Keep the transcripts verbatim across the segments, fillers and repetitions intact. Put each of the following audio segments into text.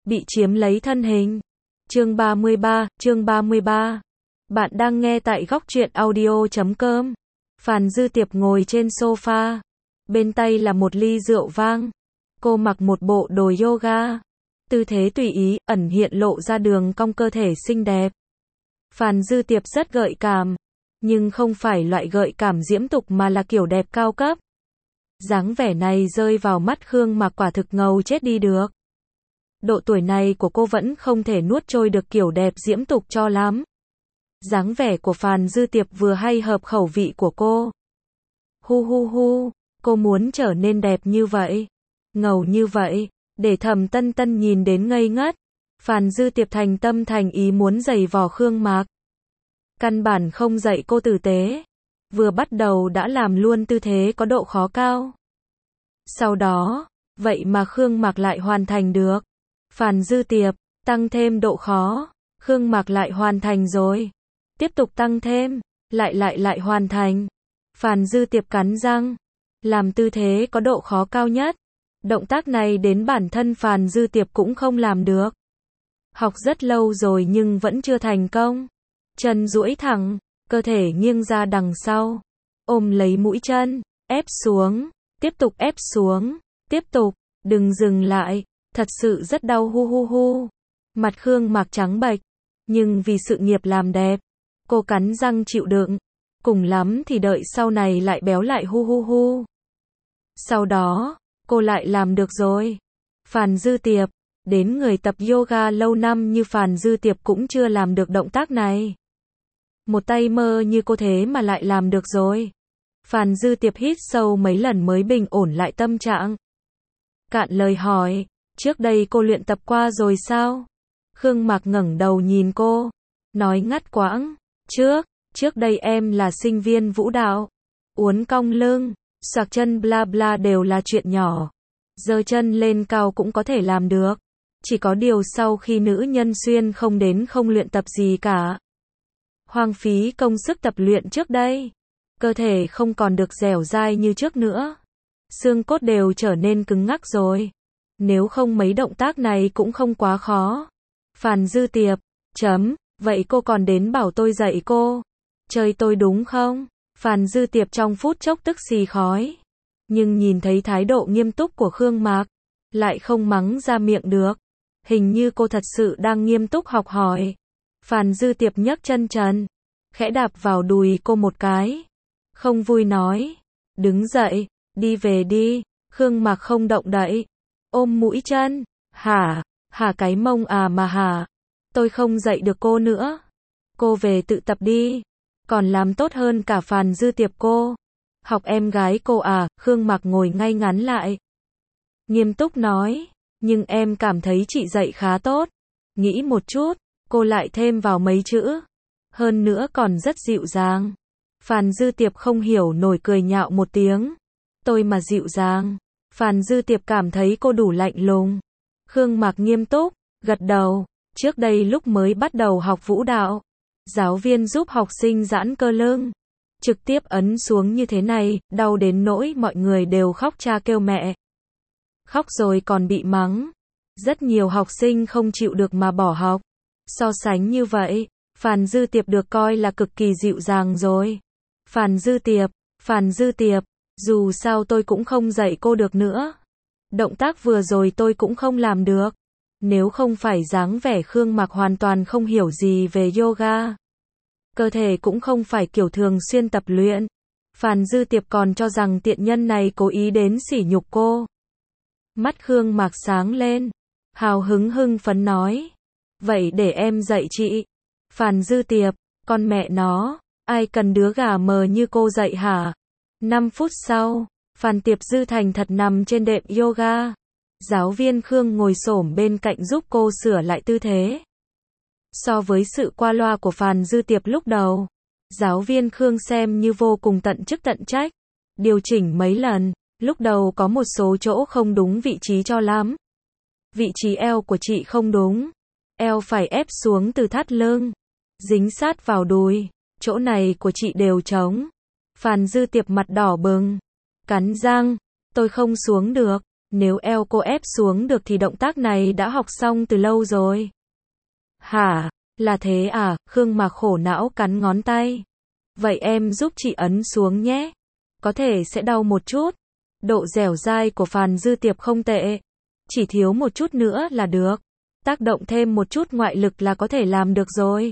bị chiếm lấy thân hình. Chương ba mươi ba, chương ba mươi ba. Bạn đang nghe tại góc truyện audio chấm com. Phàn Dư Tiệp ngồi trên sofa, bên tay là một ly rượu vang. Cô mặc một bộ đồ yoga, tư thế tùy ý, ẩn hiện lộ ra đường cong cơ thể xinh đẹp. Phàn Dư Tiệp rất gợi cảm, nhưng không phải loại gợi cảm diễm tục mà là kiểu đẹp cao cấp. Dáng vẻ này rơi vào mắt Khương Mạc quả thực ngầu chết đi được. Độ tuổi này của cô vẫn không thể nuốt trôi được kiểu đẹp diễm tục cho lắm. Dáng vẻ của Phàn Dư Tiệp vừa hay hợp khẩu vị của cô. Hu hu hu, cô muốn trở nên đẹp như vậy, ngầu như vậy, để Thẩm Tân Tân nhìn đến ngây ngất. Phàn Dư Tiệp thành tâm thành ý muốn giày vò Khương Mạc. Căn bản không dạy cô tử tế, vừa bắt đầu đã làm luôn tư thế có độ khó cao. Sau đó, vậy mà Khương Mạc lại hoàn thành được. Phàn Dư Tiệp, tăng thêm độ khó, Khương Mạc lại hoàn thành rồi. Tiếp tục tăng thêm, lại lại lại hoàn thành. Phàn Dư Tiệp cắn răng, làm tư thế có độ khó cao nhất. Động tác này đến bản thân Phàn Dư Tiệp cũng không làm được. Học rất lâu rồi nhưng vẫn chưa thành công. Chân duỗi thẳng, cơ thể nghiêng ra đằng sau, ôm lấy mũi chân, ép xuống, tiếp tục ép xuống, tiếp tục, đừng dừng lại, thật sự rất đau hu hu hu. Mặt Khương Mạc trắng bệch, nhưng vì sự nghiệp làm đẹp, cô cắn răng chịu đựng, cùng lắm thì đợi sau này lại béo lại hu hu hu. Sau đó, cô lại làm được rồi. Phàn Dư Tiệp, đến người tập yoga lâu năm như Phàn Dư Tiệp cũng chưa làm được động tác này. Một tay mơ như cô thế mà lại làm được rồi. Phàn Dư Tiệp hít sâu mấy lần mới bình ổn lại tâm trạng. Cạn lời hỏi, trước đây cô luyện tập qua rồi sao? Khương Mạc ngẩng đầu nhìn cô, nói ngắt quãng, trước, trước đây em là sinh viên vũ đạo. Uốn cong lưng, xoạc chân bla bla đều là chuyện nhỏ. Giơ chân lên cao cũng có thể làm được. Chỉ có điều sau khi nữ nhân xuyên không đến không luyện tập gì cả. Hoang phí công sức tập luyện trước đây. Cơ thể không còn được dẻo dai như trước nữa. Xương cốt đều trở nên cứng ngắc rồi. Nếu không mấy động tác này cũng không quá khó. Phàn Dư Tiệp, chấm, vậy cô còn đến bảo tôi dạy cô. Chơi tôi đúng không? Phàn Dư Tiệp trong phút chốc tức xì khói. Nhưng nhìn thấy thái độ nghiêm túc của Khương Mạc, lại không mắng ra miệng được. Hình như cô thật sự đang nghiêm túc học hỏi. Phàn Dư Tiệp nhấc chân trần, khẽ đạp vào đùi cô một cái. Không vui nói, đứng dậy, đi về đi. Khương Mạc không động đậy, ôm mũi chân, hả, hả cái mông à mà hả. Tôi không dạy được cô nữa. Cô về tự tập đi, còn làm tốt hơn cả Phàn Dư Tiệp cô. Học em gái cô à? Khương Mạc ngồi ngay ngắn lại, nghiêm túc nói, nhưng em cảm thấy chị dạy khá tốt. Nghĩ một chút, cô lại thêm vào mấy chữ, hơn nữa còn rất dịu dàng. Phàn Dư Tiệp không hiểu nổi cười nhạo một tiếng. Tôi mà dịu dàng? Phàn Dư Tiệp cảm thấy cô đủ lạnh lùng. Khương Mạc nghiêm túc, gật đầu. Trước đây lúc mới bắt đầu học vũ đạo, giáo viên giúp học sinh giãn cơ lưng, trực tiếp ấn xuống như thế này, đau đến nỗi mọi người đều khóc cha kêu mẹ. Khóc rồi còn bị mắng. Rất nhiều học sinh không chịu được mà bỏ học. So sánh như vậy, Phàn Dư Tiệp được coi là cực kỳ dịu dàng rồi. Phàn Dư Tiệp, Phàn Dư Tiệp, dù sao tôi cũng không dạy cô được nữa. Động tác vừa rồi tôi cũng không làm được. Nếu không phải dáng vẻ Khương Mạc hoàn toàn không hiểu gì về yoga, cơ thể cũng không phải kiểu thường xuyên tập luyện, Phàn Dư Tiệp còn cho rằng tiện nhân này cố ý đến sỉ nhục cô. Mắt Khương Mạc sáng lên, hào hứng hưng phấn nói, vậy để em dạy chị. Phàn Dư Tiệp, con mẹ nó, ai cần đứa gà mờ như cô dạy hả? năm phút sau, Phàn Tiệp Dư thành thật nằm trên đệm yoga. Giáo viên Khương ngồi xổm bên cạnh giúp cô sửa lại tư thế. So với sự qua loa của Phàn Dư Tiệp lúc đầu, giáo viên Khương xem như vô cùng tận chức tận trách. Điều chỉnh mấy lần, lúc đầu có một số chỗ không đúng vị trí cho lắm. Vị trí eo của chị không đúng. Eo phải ép xuống từ thắt lưng, dính sát vào đùi. Chỗ này của chị đều trống. Phàn Dư Tiệp mặt đỏ bừng, cắn răng, tôi không xuống được. Nếu eo cô ép xuống được thì động tác này đã học xong từ lâu rồi. Hả, là thế à, Khương Mạc khổ não cắn ngón tay. Vậy em giúp chị ấn xuống nhé. Có thể sẽ đau một chút. Độ dẻo dai của Phàn Dư Tiệp không tệ. Chỉ thiếu một chút nữa là được. Tác động thêm một chút ngoại lực là có thể làm được rồi.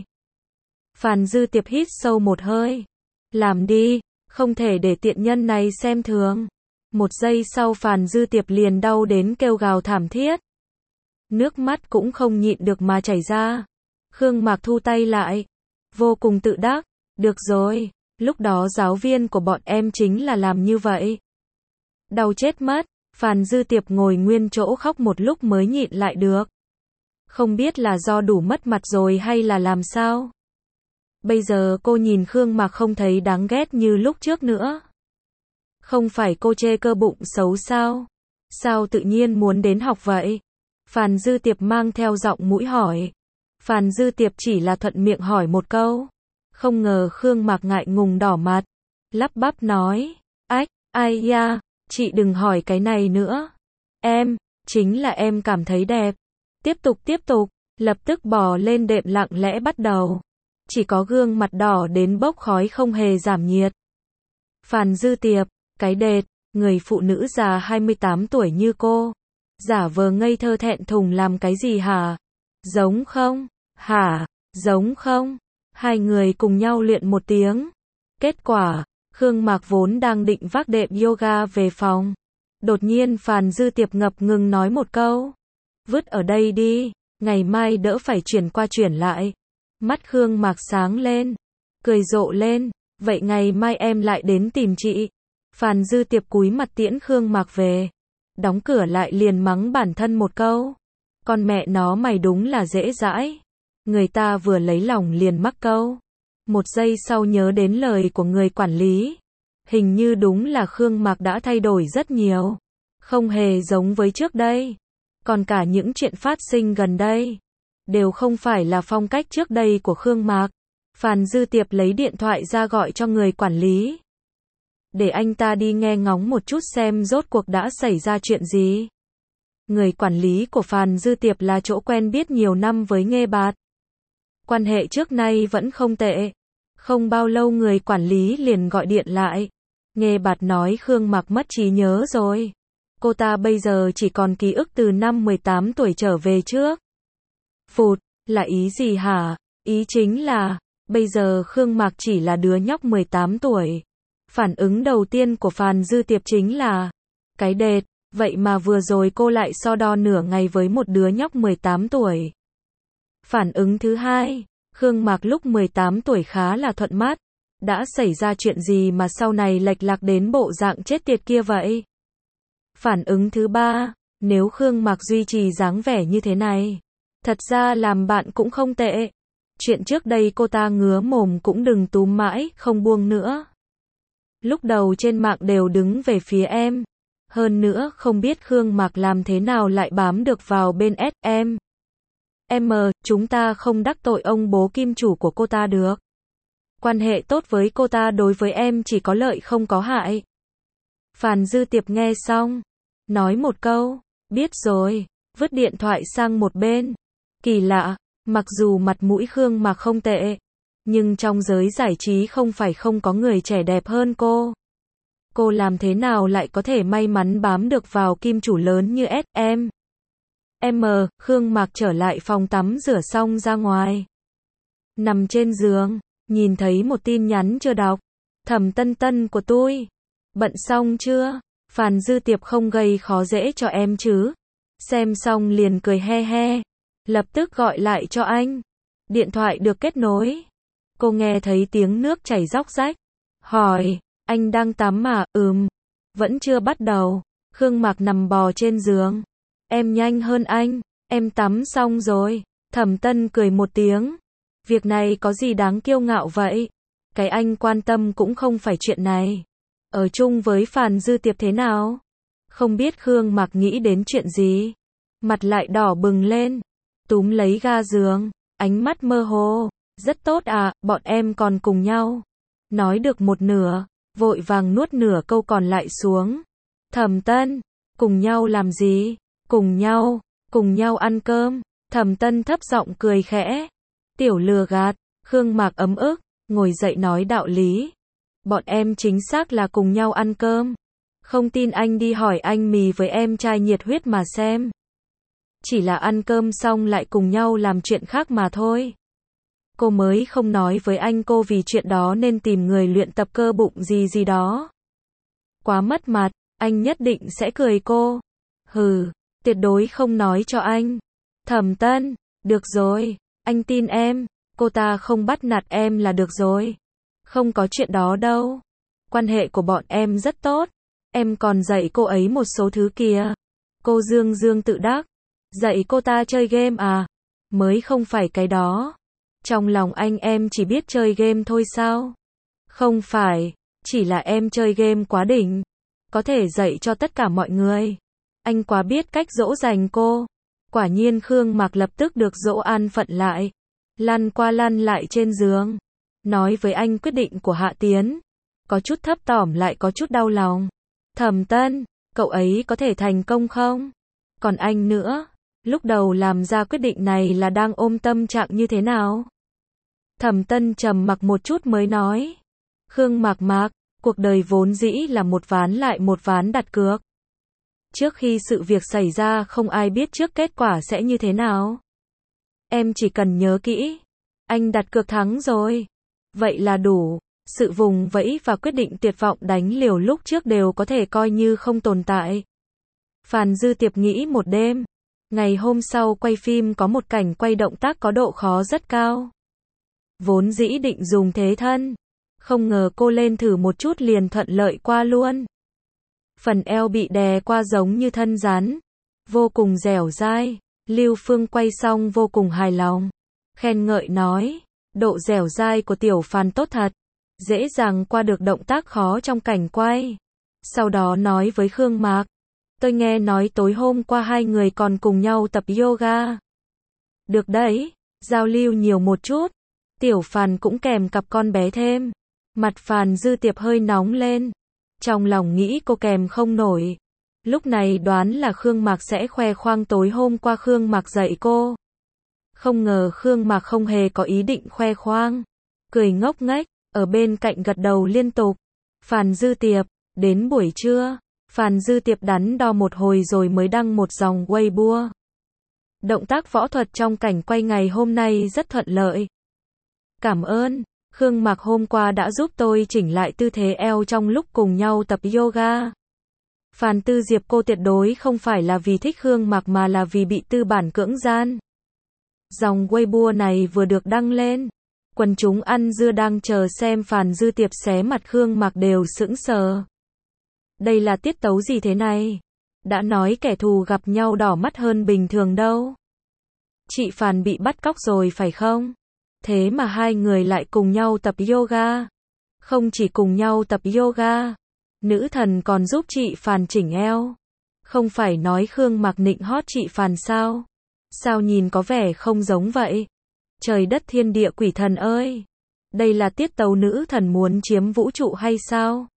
Phàn Dư Tiệp hít sâu một hơi. Làm đi, không thể để tiện nhân này xem thường. Một giây sau Phàn Dư Tiệp liền đau đến kêu gào thảm thiết. Nước mắt cũng không nhịn được mà chảy ra. Khương Mạc thu tay lại. Vô cùng tự đắc. Được rồi, lúc đó giáo viên của bọn em chính là làm như vậy. Đau chết mất. Phàn Dư Tiệp ngồi nguyên chỗ khóc một lúc mới nhịn lại được. Không biết là do đủ mất mặt rồi hay là làm sao. Bây giờ cô nhìn Khương Mạc không thấy đáng ghét như lúc trước nữa. Không phải cô chê cơ bụng xấu sao? Sao tự nhiên muốn đến học vậy? Phàn Dư Tiệp mang theo giọng mũi hỏi. Phàn Dư Tiệp chỉ là thuận miệng hỏi một câu. Không ngờ Khương Mạc ngại ngùng đỏ mặt. Lắp bắp nói. Ách, ai da, chị đừng hỏi cái này nữa. Em, chính là em cảm thấy đẹp. Tiếp tục tiếp tục, lập tức bò lên đệm lặng lẽ bắt đầu. Chỉ có gương mặt đỏ đến bốc khói không hề giảm nhiệt. Phàn Dư Tiệp, cái đệt, người phụ nữ già hai mươi tám tuổi như cô. Giả vờ ngây thơ thẹn thùng làm cái gì hả? Giống không? Hả? Giống không? Hai người cùng nhau luyện một tiếng. Kết quả, Khương Mạc vốn đang định vác đệm yoga về phòng. Đột nhiên Phàn Dư Tiệp ngập ngừng nói một câu. Vứt ở đây đi, ngày mai đỡ phải chuyển qua chuyển lại. Mắt Khương Mạc sáng lên, cười rộ lên, vậy ngày mai em lại đến tìm chị. Phàn Dư Tiệp cúi mặt tiễn Khương Mạc về. Đóng cửa lại liền mắng bản thân một câu. Con mẹ nó mày đúng là dễ dãi. Người ta vừa lấy lòng liền mắc câu. Một giây sau nhớ đến lời của người quản lý. Hình như đúng là Khương Mạc đã thay đổi rất nhiều. Không hề giống với trước đây. Còn cả những chuyện phát sinh gần đây. Đều không phải là phong cách trước đây của Khương Mạc. Phàn Dư Tiệp lấy điện thoại ra gọi cho người quản lý. Để anh ta đi nghe ngóng một chút xem rốt cuộc đã xảy ra chuyện gì. Người quản lý của Phàn Dư Tiệp là chỗ quen biết nhiều năm với Nghê Bạt. Quan hệ trước nay vẫn không tệ. Không bao lâu người quản lý liền gọi điện lại. Nghê Bạt nói Khương Mạc mất trí nhớ rồi. Cô ta bây giờ chỉ còn ký ức từ năm mười tám tuổi trở về trước. Phụt, là ý gì hả? Ý chính là, bây giờ Khương Mạc chỉ là đứa nhóc mười tám tuổi. Phản ứng đầu tiên của Phàn Dư Tiệp chính là, cái đệt, vậy mà vừa rồi cô lại so đo nửa ngày với một đứa nhóc mười tám tuổi. Phản ứng thứ hai, Khương Mạc lúc mười tám tuổi khá là thuận mắt. Đã xảy ra chuyện gì mà sau này lệch lạc đến bộ dạng chết tiệt kia vậy? Phản ứng thứ ba, nếu Khương Mạc duy trì dáng vẻ như thế này, thật ra làm bạn cũng không tệ. Chuyện trước đây cô ta ngứa mồm cũng đừng túm mãi, không buông nữa. Lúc đầu trên mạng đều đứng về phía em. Hơn nữa không biết Khương Mạc làm thế nào lại bám được vào bên S em. Em, chúng ta không đắc tội ông bố kim chủ của cô ta được. Quan hệ tốt với cô ta đối với em chỉ có lợi không có hại. Phàn Dư Tiệp nghe xong, nói một câu, biết rồi, vứt điện thoại sang một bên. Kỳ lạ, mặc dù mặt mũi Khương Mạc không tệ, nhưng trong giới giải trí không phải không có người trẻ đẹp hơn cô. Cô làm thế nào lại có thể may mắn bám được vào kim chủ lớn như S em. Em, Khương Mạc trở lại phòng tắm rửa xong ra ngoài. Nằm trên giường, nhìn thấy một tin nhắn chưa đọc. Thẩm Tân Tân của tôi. Bận xong chưa? Phàn Dư Tiệp không gây khó dễ cho em chứ. Xem xong liền cười he he. Lập tức gọi lại cho anh. Điện thoại được kết nối. Cô nghe thấy tiếng nước chảy róc rách. Hỏi, anh đang tắm mà? Ừm. Vẫn chưa bắt đầu. Khương Mạc nằm bò trên giường. Em nhanh hơn anh. Em tắm xong rồi. Thẩm Tân cười một tiếng. Việc này có gì đáng kiêu ngạo vậy? Cái anh quan tâm cũng không phải chuyện này. Ở chung với Phàn Dư Tiệp thế nào? Không biết Khương Mạc nghĩ đến chuyện gì. Mặt lại đỏ bừng lên. Túm lấy ga giường. Ánh mắt mơ hồ. Rất tốt à, bọn em còn cùng nhau. Nói được một nửa. Vội vàng nuốt nửa câu còn lại xuống. Thẩm Tân. Cùng nhau làm gì? Cùng nhau, cùng nhau ăn cơm. Thẩm Tân thấp giọng cười khẽ. Tiểu lừa gạt, Khương Mạc ấm ức, ngồi dậy nói đạo lý. Bọn em chính xác là cùng nhau ăn cơm. Không tin anh đi hỏi anh mì với em trai nhiệt huyết mà xem. Chỉ là ăn cơm xong lại cùng nhau làm chuyện khác mà thôi. Cô mới không nói với anh cô vì chuyện đó nên tìm người luyện tập cơ bụng gì gì đó. Quá mất mặt, anh nhất định sẽ cười cô. Hừ, tuyệt đối không nói cho anh. Thẩm Tân, được rồi, anh tin em, cô ta không bắt nạt em là được rồi. Không có chuyện đó đâu. Quan hệ của bọn em rất tốt. Em còn dạy cô ấy một số thứ kìa. Cô dương dương tự đắc. Dạy cô ta chơi game à? Mới không phải cái đó. Trong lòng anh em chỉ biết chơi game thôi sao? Không phải, chỉ là em chơi game quá đỉnh. Có thể dạy cho tất cả mọi người. Anh quá biết cách dỗ dành cô. Quả nhiên Khương Mạc lập tức được dỗ an phận lại. Lăn qua lăn lại trên giường. Nói với anh quyết định của Hạ Tiến. Có chút thấp thỏm lại có chút đau lòng. Thẩm Tân, cậu ấy có thể thành công không? Còn anh nữa, lúc đầu làm ra quyết định này là đang ôm tâm trạng như thế nào? Thẩm Tân trầm mặc một chút mới nói. Khương Mạc Mạc, cuộc đời vốn dĩ là một ván lại một ván đặt cược. Trước khi sự việc xảy ra không ai biết trước kết quả sẽ như thế nào. Em chỉ cần nhớ kỹ. Anh đặt cược thắng rồi. Vậy là đủ. Sự vùng vẫy và quyết định tuyệt vọng đánh liều lúc trước đều có thể coi như không tồn tại. Phàn Dư Tiệp nghĩ một đêm. Ngày hôm sau quay phim có một cảnh quay động tác có độ khó rất cao. Vốn dĩ định dùng thế thân. Không ngờ cô lên thử một chút liền thuận lợi qua luôn. Phần eo bị đè qua giống như thân rắn. Vô cùng dẻo dai. Lưu Phương quay xong vô cùng hài lòng. Khen ngợi nói. Độ dẻo dai của tiểu Phàn tốt thật. Dễ dàng qua được động tác khó trong cảnh quay. Sau đó nói với Khương Mạc. Tôi nghe nói tối hôm qua hai người còn cùng nhau tập yoga. Được đấy, giao lưu nhiều một chút. Tiểu Phàn cũng kèm cặp con bé thêm. Mặt Phàn Dư Tiệp hơi nóng lên. Trong lòng nghĩ cô kèm không nổi. Lúc này đoán là Khương Mạc sẽ khoe khoang tối hôm qua Khương Mạc dạy cô. Không ngờ Khương Mạc không hề có ý định khoe khoang. Cười ngốc nghếch, ở bên cạnh gật đầu liên tục. Phàn Dư Tiệp, đến buổi trưa, Phàn Dư Tiệp đắn đo một hồi rồi mới đăng một dòng Weibo. Động tác võ thuật trong cảnh quay ngày hôm nay rất thuận lợi. Cảm ơn, Khương Mạc hôm qua đã giúp tôi chỉnh lại tư thế eo trong lúc cùng nhau tập yoga. Phàn Tư Diệp cô tuyệt đối không phải là vì thích Khương Mạc mà là vì bị tư bản cưỡng gian. Dòng Weibo này vừa được đăng lên. Quần chúng ăn dưa đang chờ xem Phàn Dư Tiệp xé mặt Khương Mạc đều sững sờ. Đây là tiết tấu gì thế này? Đã nói kẻ thù gặp nhau đỏ mắt hơn bình thường đâu. Chị Phàn bị bắt cóc rồi phải không? Thế mà hai người lại cùng nhau tập yoga. Không chỉ cùng nhau tập yoga, nữ thần còn giúp chị Phàn chỉnh eo. Không phải nói Khương Mạc nịnh hót chị Phàn sao? Sao nhìn có vẻ không giống vậy? Trời đất thiên địa quỷ thần ơi! Đây là tiết tấu nữ thần muốn chiếm vũ trụ hay sao?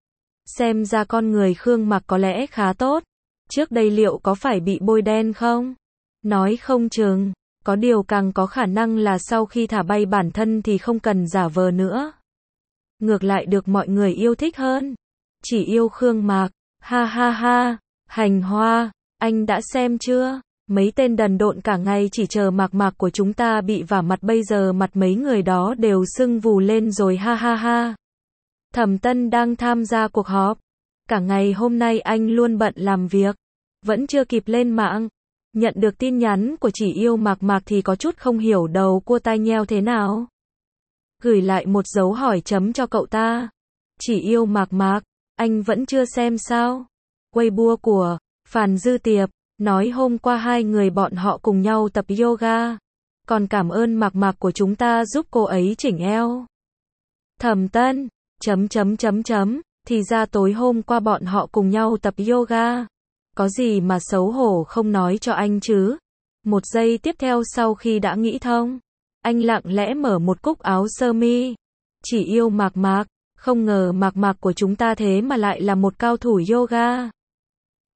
Xem ra con người Khương Mạc có lẽ khá tốt. Trước đây liệu có phải bị bôi đen không? Nói không chừng. Có điều càng có khả năng là sau khi thả bay bản thân thì không cần giả vờ nữa. Ngược lại được mọi người yêu thích hơn. Chỉ yêu Khương Mạc. Ha ha ha. Hành Hoa, anh đã xem chưa? Mấy tên đần độn cả ngày chỉ chờ Mạc Mạc của chúng ta bị vả mặt bây giờ mặt mấy người đó đều sưng vù lên rồi ha ha ha. Thẩm Tân đang tham gia cuộc họp. Cả ngày hôm nay anh luôn bận làm việc. Vẫn chưa kịp lên mạng. Nhận được tin nhắn của chỉ yêu Mạc Mạc thì có chút không hiểu đầu cua tai nheo thế nào. Gửi lại một dấu hỏi chấm cho cậu ta. Chỉ yêu Mạc Mạc, anh vẫn chưa xem sao? Weibo của Phàn Dư Tiệp nói hôm qua hai người bọn họ cùng nhau tập yoga. Còn cảm ơn Mạc Mạc của chúng ta giúp cô ấy chỉnh eo. Thẩm Tân, chấm chấm chấm chấm, thì ra tối hôm qua bọn họ cùng nhau tập yoga. Có gì mà xấu hổ không nói cho anh chứ? Một giây tiếp theo sau khi đã nghĩ thông, anh lặng lẽ mở một cúc áo sơ mi. Chỉ yêu Mạc Mạc, không ngờ Mạc Mạc của chúng ta thế mà lại là một cao thủ yoga.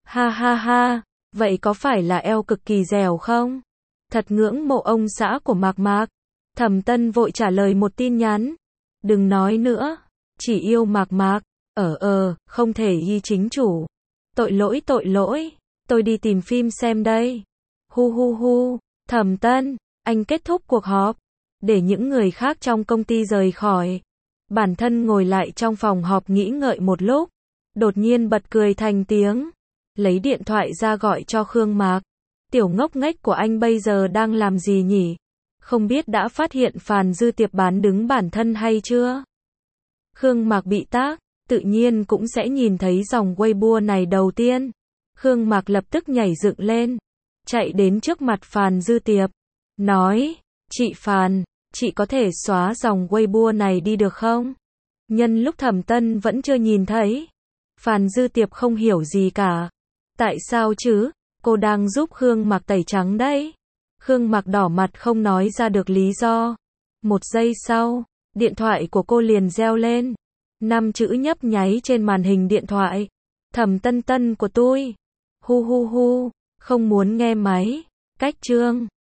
Ha ha ha, vậy có phải là eo cực kỳ dẻo không? Thật ngưỡng mộ ông xã của Mạc Mạc. Thẩm Tân vội trả lời một tin nhắn. Đừng nói nữa, chỉ yêu Mạc Mạc. Ờ ờ, không thể y chính chủ. Tội lỗi tội lỗi, tôi đi tìm phim xem đây. Hu hu hu, Thẩm Tân, anh kết thúc cuộc họp. Để những người khác trong công ty rời khỏi. Bản thân ngồi lại trong phòng họp nghĩ ngợi một lúc. Đột nhiên bật cười thành tiếng. Lấy điện thoại ra gọi cho Khương Mạc. Tiểu ngốc nghếch của anh bây giờ đang làm gì nhỉ? Không biết đã phát hiện Phàn Dư Tiệp bán đứng bản thân hay chưa? Khương Mạc bị tag, tự nhiên cũng sẽ nhìn thấy dòng Weibo này đầu tiên. Khương Mạc lập tức nhảy dựng lên, chạy đến trước mặt Phàn Dư Tiệp, nói, chị Phàn, chị có thể xóa dòng Weibo này đi được không? Nhân lúc Thẩm Tân vẫn chưa nhìn thấy, Phàn Dư Tiệp không hiểu gì cả. Tại sao chứ? Cô đang giúp Khương Mạc tẩy trắng đấy. Khương Mạc đỏ mặt không nói ra được lý do. Một giây sau, điện thoại của cô liền reo lên. Năm chữ nhấp nháy trên màn hình điện thoại. Thẩm Tân Tân của tôi. Hu hu hu, không muốn nghe máy. Cách chương.